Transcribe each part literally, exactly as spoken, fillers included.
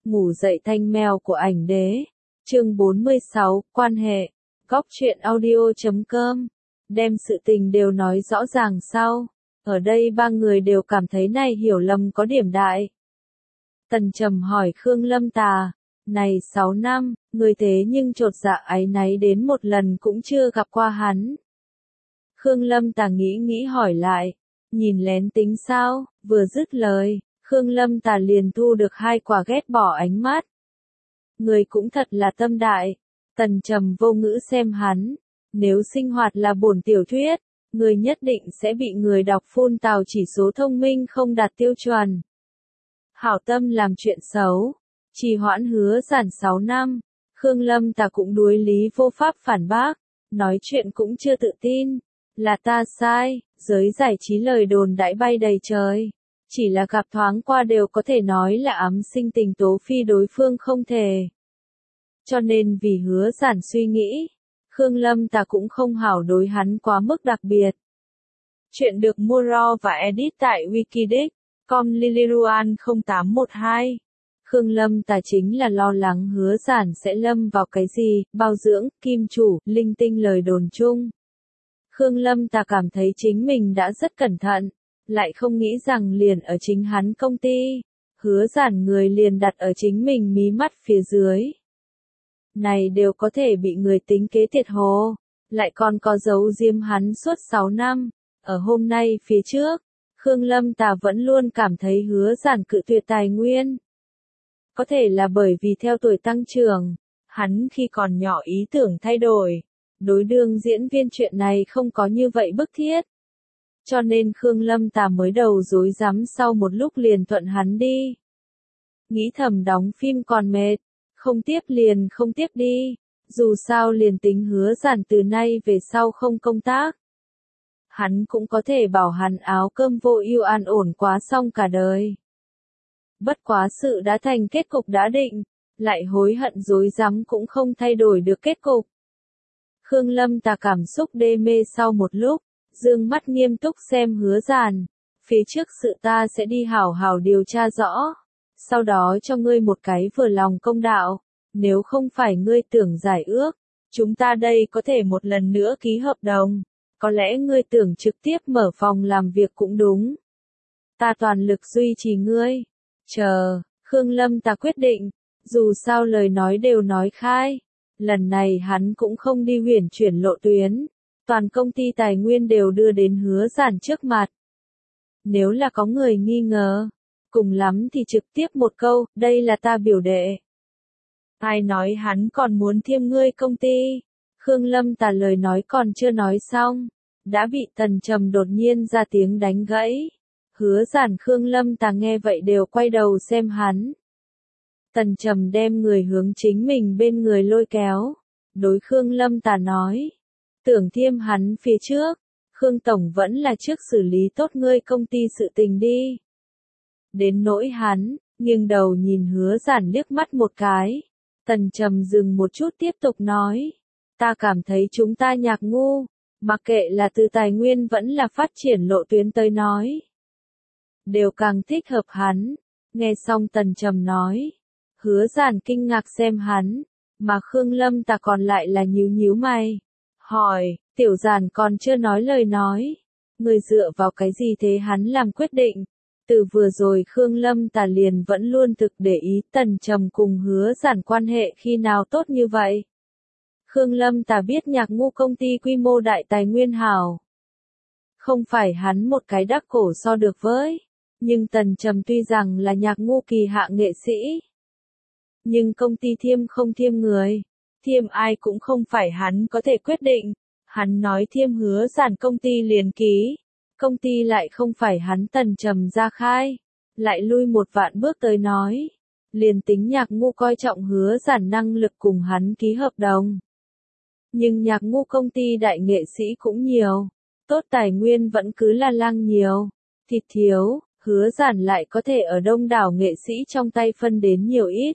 Ngủ dậy thanh mèo của ảnh đế. Chương bốn mươi sáu, quan hệ. Góc truyện audio chấm com. Đem sự tình đều nói rõ ràng sau. Ở đây ba người đều cảm thấy này hiểu lầm có điểm đại. Tần Trầm hỏi Khương Lâm Tà. Này sáu năm, người thế nhưng chột dạ áy náy đến một lần cũng chưa gặp qua hắn. Khương Lâm Tà nghĩ nghĩ hỏi lại. Nhìn lén tính sao, vừa dứt lời. Khương Lâm Tà liền thu được hai quả ghét bỏ ánh mắt. Người cũng thật là tâm đại. Tần Trầm vô ngữ xem hắn. Nếu sinh hoạt là bổn tiểu thuyết, người nhất định sẽ bị người đọc phun tào chỉ số thông minh không đạt tiêu chuẩn. Hảo tâm làm chuyện xấu. Trì hoãn hứa giản sáu năm. Khương Lâm Tà cũng đuối lý vô pháp phản bác. Nói chuyện cũng chưa tự tin. Là ta sai, giới giải trí lời đồn đãi bay đầy trời. Chỉ là gặp thoáng qua đều có thể nói là ám sinh tình tố phi đối phương không thể. Cho nên vì hứa giản suy nghĩ, Khương Lâm Tà cũng không hảo đối hắn quá mức đặc biệt. Chuyện được mua raw và edit tại Wikidex, chấm com Liliruan không tám một hai. Khương Lâm Tà chính là lo lắng hứa giản sẽ lâm vào cái gì, bao dưỡng, kim chủ, linh tinh lời đồn chung. Khương Lâm Tà cảm thấy chính mình đã rất cẩn thận. Lại không nghĩ rằng liền ở chính hắn công ty, hứa giản người liền đặt ở chính mình mí mắt phía dưới. Này đều có thể bị người tính kế thiệt hồ, lại còn có giấu diếm hắn suốt sáu năm. Ở hôm nay phía trước, Khương Lâm Tà vẫn luôn cảm thấy hứa giản cự tuyệt tài nguyên. Có thể là bởi vì theo tuổi tăng trưởng, hắn khi còn nhỏ ý tưởng thay đổi, đối đương diễn viên chuyện này không có như vậy bức thiết. Cho nên Khương Lâm Tà mới đầu dối rắm sau một lúc liền thuận hắn đi. Nghĩ thầm đóng phim còn mệt, không tiếp liền không tiếp đi, dù sao liền tính hứa giản từ nay về sau không công tác. Hắn cũng có thể bảo hắn áo cơm vô ưu an ổn quá xong cả đời. Bất quá sự đã thành kết cục đã định, lại hối hận dối rắm cũng không thay đổi được kết cục. Khương Lâm Tà cảm xúc đê mê sau một lúc. Dương mắt nghiêm túc xem hứa giản, phía trước sự ta sẽ đi hảo hảo điều tra rõ, sau đó cho ngươi một cái vừa lòng công đạo, nếu không phải ngươi tưởng giải ước, chúng ta đây có thể một lần nữa ký hợp đồng, có lẽ ngươi tưởng trực tiếp mở phòng làm việc cũng đúng. Ta toàn lực duy trì ngươi, chờ, Khương Lâm ta quyết định, dù sao lời nói đều nói khai, lần này hắn cũng không đi huyền chuyển lộ tuyến. Toàn công ty tài nguyên đều đưa đến hứa giản trước mặt. Nếu là có người nghi ngờ, cùng lắm thì trực tiếp một câu, đây là ta biểu đệ. Ai nói hắn còn muốn thiêm ngươi công ty? Khương Lâm Tà lời nói còn chưa nói xong, đã bị Tần Trầm đột nhiên ra tiếng đánh gãy. Hứa giản Khương Lâm Tà nghe vậy đều quay đầu xem hắn. Tần Trầm đem người hướng chính mình bên người lôi kéo, đối Khương Lâm Tà nói. Tưởng thiêm hắn phía trước, Khương Tổng vẫn là trước xử lý tốt ngươi công ty sự tình đi. Đến nỗi hắn, nghiêng đầu nhìn hứa giản liếc mắt một cái. Tần Trầm dừng một chút tiếp tục nói. Ta cảm thấy chúng ta nhạc ngu, mặc kệ là từ tài nguyên vẫn là phát triển lộ tuyến tới nói. Đều càng thích hợp hắn. Nghe xong Tần Trầm nói. Hứa giản kinh ngạc xem hắn, mà Khương Lâm ta còn lại là nhíu nhíu mày. Hỏi, tiểu giản còn chưa nói lời nói. Người dựa vào cái gì thế hắn làm quyết định? Từ vừa rồi Khương Lâm Tà liền vẫn luôn thực để ý Tần Trầm cùng hứa giản quan hệ khi nào tốt như vậy. Khương Lâm Tà biết nhạc ngu công ty quy mô đại tài nguyên hảo. Không phải hắn một cái đắc cổ so được với. Nhưng Tần Trầm tuy rằng là nhạc ngu kỳ hạ nghệ sĩ. Nhưng công ty thiêm không thiêm người. Thiêm ai cũng không phải hắn có thể quyết định, hắn nói thiêm hứa giản công ty liền ký, công ty lại không phải hắn Tần Trầm ra khai, lại lui một vạn bước tới nói, liền tính nhạc ngu coi trọng hứa giản năng lực cùng hắn ký hợp đồng. Nhưng nhạc ngu công ty đại nghệ sĩ cũng nhiều, tốt tài nguyên vẫn cứ là lang nhiều, thịt thiếu, hứa giản lại có thể ở đông đảo nghệ sĩ trong tay phân đến nhiều ít.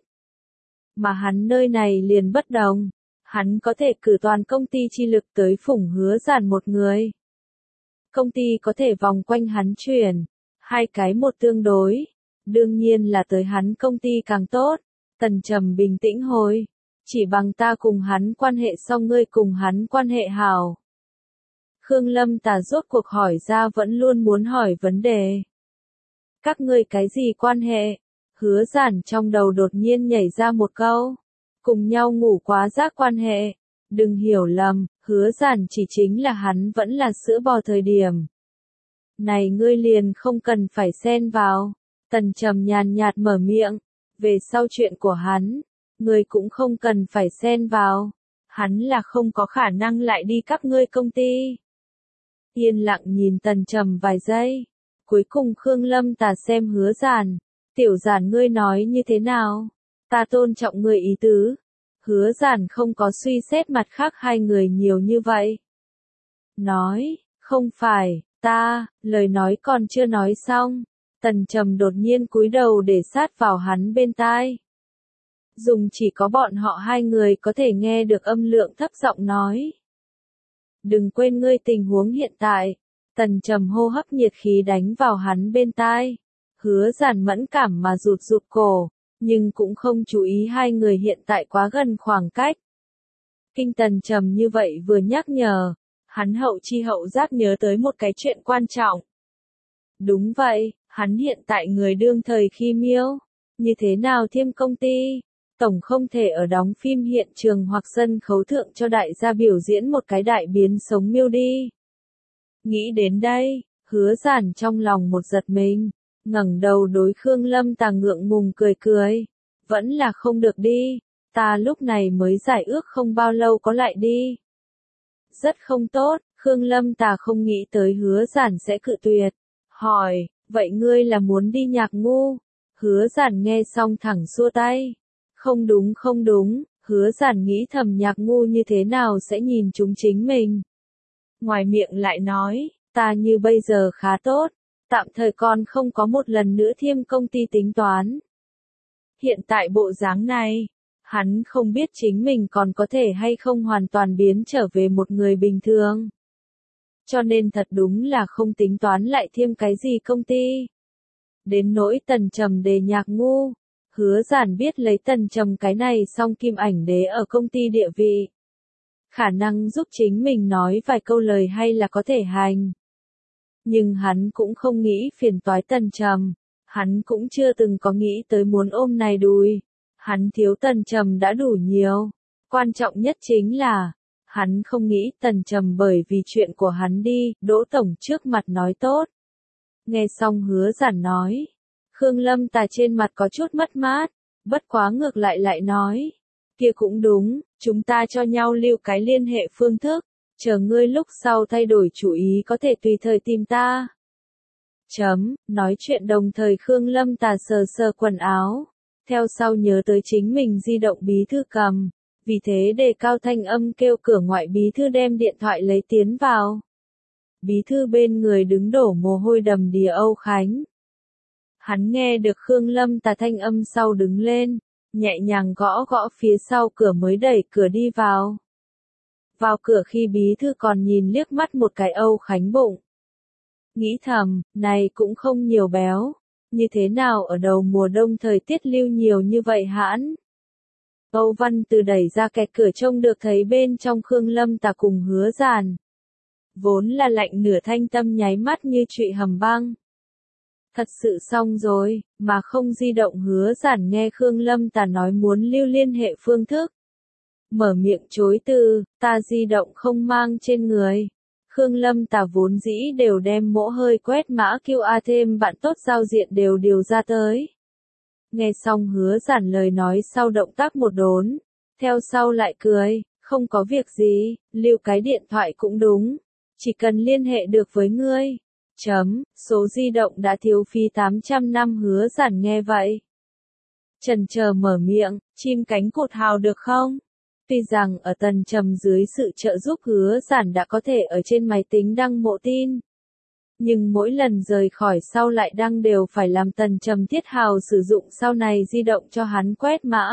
Mà hắn nơi này liền bất đồng, hắn có thể cử toàn công ty chi lực tới phủng hứa giản một người. Công ty có thể vòng quanh hắn chuyển, hai cái một tương đối, đương nhiên là tới hắn công ty càng tốt, Tần Trầm bình tĩnh hồi. Chỉ bằng ta cùng hắn quan hệ xong ngươi cùng hắn quan hệ hảo. Khương Lâm Tà rốt cuộc hỏi ra vẫn luôn muốn hỏi vấn đề. Các ngươi cái gì quan hệ? Hứa Giản trong đầu đột nhiên nhảy ra một câu. Cùng nhau ngủ quá giác quan hệ. Đừng hiểu lầm, Hứa Giản chỉ chính là hắn vẫn là sữa bò thời điểm. Này ngươi liền không cần phải xen vào. Tần Trầm nhàn nhạt mở miệng. Về sau chuyện của hắn, ngươi cũng không cần phải xen vào. Hắn là không có khả năng lại đi các ngươi công ty. Yên lặng nhìn Tần Trầm vài giây. Cuối cùng Khương Lâm Tà xem Hứa Giản. Tiểu Giản ngươi nói như thế nào? Ta tôn trọng ngươi ý tứ. Hứa Giản không có suy xét mặt khác hai người nhiều như vậy. Nói, không phải, ta, lời nói còn chưa nói xong. Tần Trầm đột nhiên cúi đầu để sát vào hắn bên tai. Dùng chỉ có bọn họ hai người có thể nghe được âm lượng thấp giọng nói. Đừng quên ngươi tình huống hiện tại. Tần Trầm hô hấp nhiệt khí đánh vào hắn bên tai. Hứa Giản mẫn cảm mà rụt rụt cổ, nhưng cũng không chú ý hai người hiện tại quá gần khoảng cách. Kinh Tần Trầm như vậy vừa nhắc nhở, hắn hậu chi hậu giác nhớ tới một cái chuyện quan trọng. Đúng vậy, hắn hiện tại người đương thời khi miêu, như thế nào thêm công ty, tổng không thể ở đóng phim hiện trường hoặc sân khấu thượng cho đại gia biểu diễn một cái đại biến sống miêu đi. Nghĩ đến đây, Hứa Giản trong lòng một giật mình, ngẩng đầu đối Khương Lâm Tà ngượng ngùng cười cười, vẫn là không được đi, ta lúc này mới giải ước không bao lâu có lại đi. Rất không tốt, Khương Lâm Tà không nghĩ tới Hứa Giản sẽ cự tuyệt, hỏi, vậy ngươi là muốn đi nhạc ngu? Hứa Giản nghe xong thẳng xua tay, không đúng không đúng, Hứa Giản nghĩ thầm nhạc ngu như thế nào sẽ nhìn chúng chính mình. Ngoài miệng lại nói, ta như bây giờ khá tốt, tạm thời còn không có một lần nữa thêm công ty tính toán. Hiện tại bộ dáng này, hắn không biết chính mình còn có thể hay không hoàn toàn biến trở về một người bình thường. Cho nên thật đúng là không tính toán lại thêm cái gì công ty. Đến nỗi Tần Trầm đề nhạc ngu, Hứa Giản biết lấy Tần Trầm cái này song kim ảnh đế ở công ty địa vị. Khả năng giúp chính mình nói vài câu lời hay là có thể hành. Nhưng hắn cũng không nghĩ phiền toái Tần Trầm, hắn cũng chưa từng có nghĩ tới muốn ôm này đùi. Hắn thiếu Tần Trầm đã đủ nhiều. Quan trọng nhất chính là, hắn không nghĩ Tần Trầm bởi vì chuyện của hắn đi, Đỗ Tổng trước mặt nói tốt. Nghe xong Hứa Giản nói, Khương Lâm Tà trên mặt có chút mất mát, bất quá ngược lại lại nói, kia cũng đúng, chúng ta cho nhau lưu cái liên hệ phương thức, chờ ngươi lúc sau thay đổi chủ ý có thể tùy thời tìm ta. Chấm, nói chuyện đồng thời Khương Lâm Tà sờ sờ quần áo, theo sau nhớ tới chính mình di động bí thư cầm, vì thế đề cao thanh âm kêu cửa ngoại bí thư đem điện thoại lấy tiến vào. Bí thư bên người đứng đổ mồ hôi đầm đìa Âu Khánh. Hắn nghe được Khương Lâm Tà thanh âm sau đứng lên, nhẹ nhàng gõ gõ phía sau cửa mới đẩy cửa đi vào. Vào cửa khi bí thư còn nhìn liếc mắt một cái Âu Khánh bụng. Nghĩ thầm, này cũng không nhiều béo, như thế nào ở đầu mùa đông thời tiết lưu nhiều như vậy hãn. Âu Văn Từ đẩy ra kẹt cửa trông được thấy bên trong Khương Lâm Tà cùng Hứa Giản. Vốn là lạnh nửa thanh tâm nháy mắt như trụy hầm băng. Thật sự xong rồi, mà không di động. Hứa Giản nghe Khương Lâm Tà nói muốn lưu liên hệ phương thức. Mở miệng chối từ, ta di động không mang trên người. Khương Lâm Tà vốn dĩ đều đem mỗ hơi quét mã quy rờ thêm bạn tốt giao diện đều điều ra tới. Nghe xong Hứa Giản lời nói sau động tác một đốn, theo sau lại cười, không có việc gì, lưu cái điện thoại cũng đúng, chỉ cần liên hệ được với ngươi. Chấm, số di động đã thiếu phí tám trăm năm. Hứa Giản nghe vậy, chần chờ mở miệng, chim cánh cụt hào được không? Tuy rằng ở Tần Trầm dưới sự trợ giúp Hứa Giản đã có thể ở trên máy tính đăng mộ tin. Nhưng mỗi lần rời khỏi sau lại đăng đều phải làm Tần Trầm thiết hào sử dụng sau này di động cho hắn quét mã.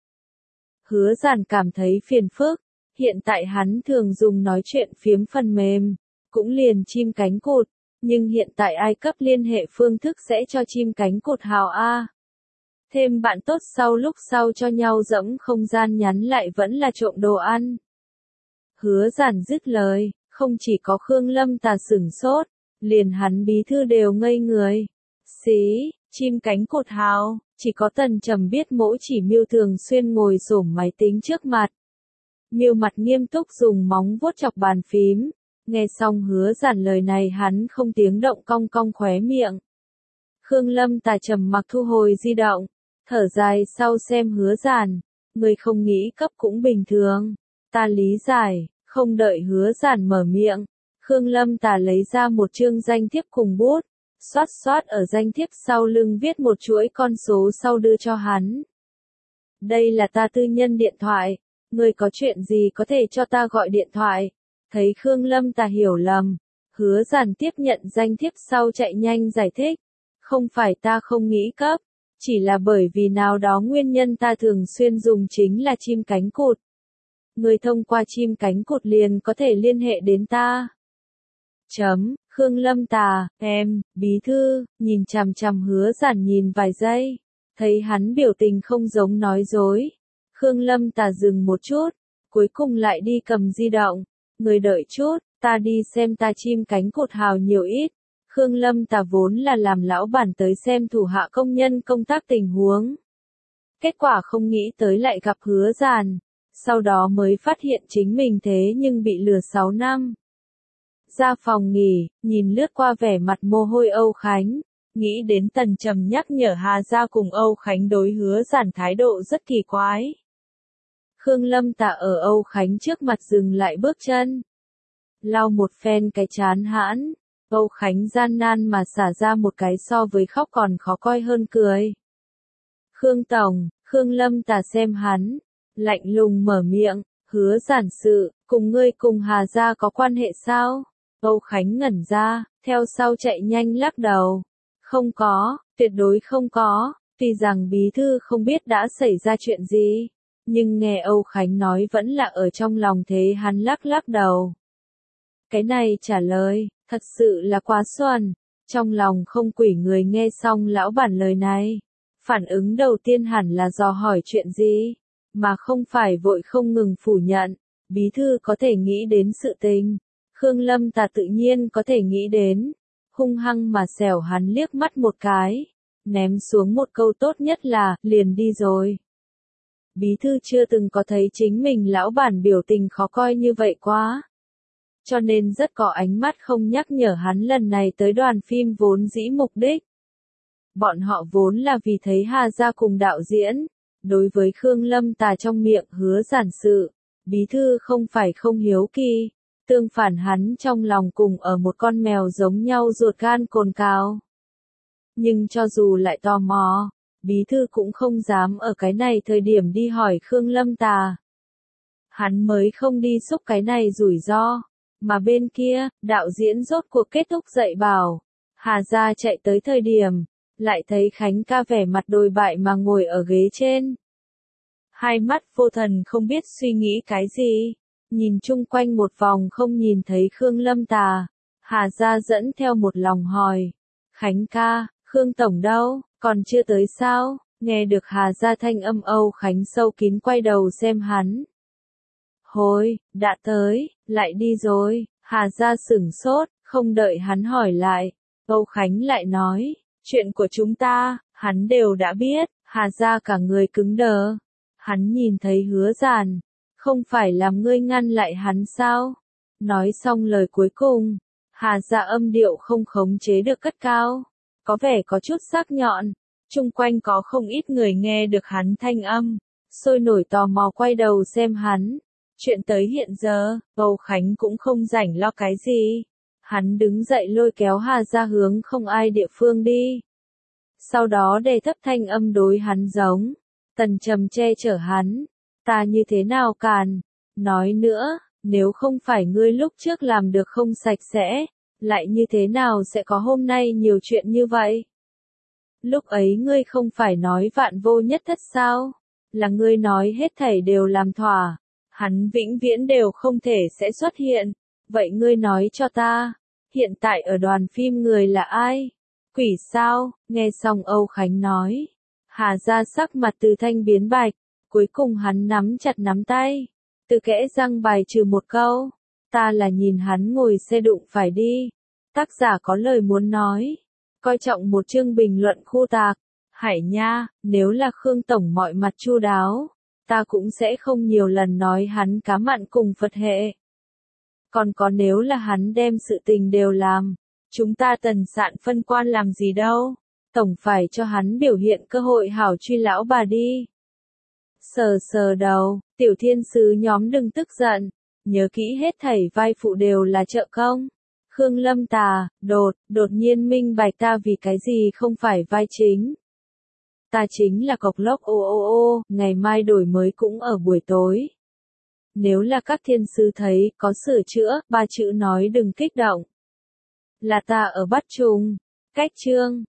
Hứa Giản cảm thấy phiền phức, hiện tại hắn thường dùng nói chuyện phiếm phần mềm, cũng liền chim cánh cụt, nhưng hiện tại ai cấp liên hệ phương thức sẽ cho chim cánh cụt hào A. Thêm bạn tốt sau lúc sau cho nhau dẫm không gian nhắn lại vẫn là trộm đồ ăn. Hứa Giản dứt lời, không chỉ có Khương Lâm Tà sửng sốt, liền hắn bí thư đều ngây người. Xí, chim cánh cụt hào, chỉ có Tần Trầm biết mỗi chỉ Miêu thường xuyên ngồi xổm máy tính trước mặt. Miêu mặt nghiêm túc dùng móng vuốt chọc bàn phím, nghe xong Hứa Giản lời này hắn không tiếng động cong cong khóe miệng. Khương Lâm Tà trầm mặc thu hồi di động, thở dài sau xem Hứa Giản, người không nghĩ cấp cũng bình thường, ta lý giải, không đợi Hứa Giản mở miệng, Khương Lâm Tà lấy ra một chương danh thiếp cùng bút, xoát xoát ở danh thiếp sau lưng viết một chuỗi con số sau đưa cho hắn. Đây là ta tư nhân điện thoại, người có chuyện gì có thể cho ta gọi điện thoại. Thấy Khương Lâm Tà hiểu lầm, Hứa Giản tiếp nhận danh thiếp sau chạy nhanh giải thích. Không phải ta không nghĩ cấp, chỉ là bởi vì nào đó nguyên nhân ta thường xuyên dùng chính là chim cánh cụt. Người thông qua chim cánh cụt liền có thể liên hệ đến ta. Chấm, Khương Lâm Tà, em, bí thư, nhìn chằm chằm Hứa Giản nhìn vài giây, thấy hắn biểu tình không giống nói dối. Khương Lâm Tà dừng một chút, cuối cùng lại đi cầm di động, người đợi chút, ta đi xem ta chim cánh cụt hào nhiều ít. Khương Lâm Tà vốn là làm lão bản tới xem thủ hạ công nhân công tác tình huống. Kết quả không nghĩ tới lại gặp Hứa Giản, sau đó mới phát hiện chính mình thế nhưng bị lừa sáu năm. Ra phòng nghỉ, nhìn lướt qua vẻ mặt mồ hôi Âu Khánh, nghĩ đến Tần Trầm nhắc nhở Hà Gia cùng Âu Khánh đối Hứa Giản thái độ rất kỳ quái. Khương Lâm Tà ở Âu Khánh trước mặt dừng lại bước chân. Lau một phen cái chán hãn, Âu Khánh gian nan mà xả ra một cái so với khóc còn khó coi hơn cười. Khương Tổng, Khương Lâm Tà xem hắn, lạnh lùng mở miệng, Hứa Giản sự, cùng ngươi cùng Hà Gia có quan hệ sao? Âu Khánh ngẩn ra, theo sau chạy nhanh lắc đầu. Không có, tuyệt đối không có, tuy rằng bí thư không biết đã xảy ra chuyện gì, nhưng nghe Âu Khánh nói vẫn là ở trong lòng thế hắn lắc lắc đầu. Cái này trả lời, thật sự là quá xuẩn, trong lòng không quỷ người nghe xong lão bản lời này. Phản ứng đầu tiên hẳn là dò hỏi chuyện gì, mà không phải vội không ngừng phủ nhận, bí thư có thể nghĩ đến sự tình. Khương Lâm Tà tự nhiên có thể nghĩ đến, hung hăng mà xẻo hắn liếc mắt một cái, ném xuống một câu tốt nhất là, liền đi rồi. Bí thư chưa từng có thấy chính mình lão bản biểu tình khó coi như vậy quá. Cho nên rất có ánh mắt không nhắc nhở hắn lần này tới đoàn phim vốn dĩ mục đích. Bọn họ vốn là vì thấy Hà Gia cùng đạo diễn, đối với Khương Lâm Tà trong miệng Hứa Giản sự, bí thư không phải không hiếu kỳ, tương phản hắn trong lòng cùng ở một con mèo giống nhau ruột gan cồn cào. Nhưng cho dù lại tò mò, bí thư cũng không dám ở cái này thời điểm đi hỏi Khương Lâm Tà. Hắn mới không đi xúc cái này rủi ro, mà bên kia, đạo diễn rốt cuộc kết thúc dạy bảo, Hà Gia chạy tới thời điểm, lại thấy Khánh ca vẻ mặt đồi bại mà ngồi ở ghế trên. Hai mắt vô thần không biết suy nghĩ cái gì, nhìn chung quanh một vòng không nhìn thấy Khương Lâm Tà, Hà Gia dẫn theo một lòng hỏi, Khánh ca, Khương Tổng đâu, còn chưa tới sao? Nghe được Hà Gia thanh âm Âu Khánh sâu kín quay đầu xem hắn. Hồi, đã tới, lại đi rồi, Hà Gia sửng sốt, không đợi hắn hỏi lại, Âu Khánh lại nói, chuyện của chúng ta, hắn đều đã biết, Hà Gia cả người cứng đờ. Hắn nhìn thấy Hứa Giản, không phải làm ngươi ngăn lại hắn sao? Nói xong lời cuối cùng, Hà Gia âm điệu không khống chế được cất cao, có vẻ có chút sắc nhọn, chung quanh có không ít người nghe được hắn thanh âm, sôi nổi tò mò quay đầu xem hắn. Chuyện tới hiện giờ, Âu Khánh cũng không rảnh lo cái gì. Hắn đứng dậy lôi kéo Hà Gia hướng không ai địa phương đi. Sau đó đề thấp thanh âm đối hắn giống. Tần Trầm che chở hắn. Ta như thế nào càn? Nói nữa, nếu không phải ngươi lúc trước làm được không sạch sẽ, lại như thế nào sẽ có hôm nay nhiều chuyện như vậy? Lúc ấy ngươi không phải nói vạn vô nhất thất sao? Là ngươi nói hết thảy đều làm thỏa. Hắn vĩnh viễn đều không thể sẽ xuất hiện. Vậy ngươi nói cho ta, hiện tại ở đoàn phim người là ai? Quỷ sao? Nghe xong Âu Khánh nói. Hà ra sắc mặt từ thanh biến bạch, cuối cùng hắn nắm chặt nắm tay, từ kẽ răng bài trừ một câu, ta là nhìn hắn ngồi xe đụng phải đi. Tác giả có lời muốn nói, coi trọng một chương bình luận khu tạc, Hải nha, nếu là Khương Tổng mọi mặt chu đáo, ta cũng sẽ không nhiều lần nói hắn cá mặn cùng Phật hệ. Còn có nếu là hắn đem sự tình đều làm, chúng ta tần sạn phân quan làm gì đâu, tổng phải cho hắn biểu hiện cơ hội hảo truy lão bà đi. Sờ sờ đầu, tiểu thiên sứ nhóm đừng tức giận, nhớ kỹ hết thảy vai phụ đều là trợ công. Khương Lâm Tà, đột, đột nhiên minh bạch ta vì cái gì không phải vai chính. Ta chính là cọc lốc ô ô ô, ngày mai đổi mới cũng ở buổi tối. Nếu là các thiên sư thấy có sửa chữa, ba chữ nói đừng kích động. Là ta ở bắt trùng, cách chương.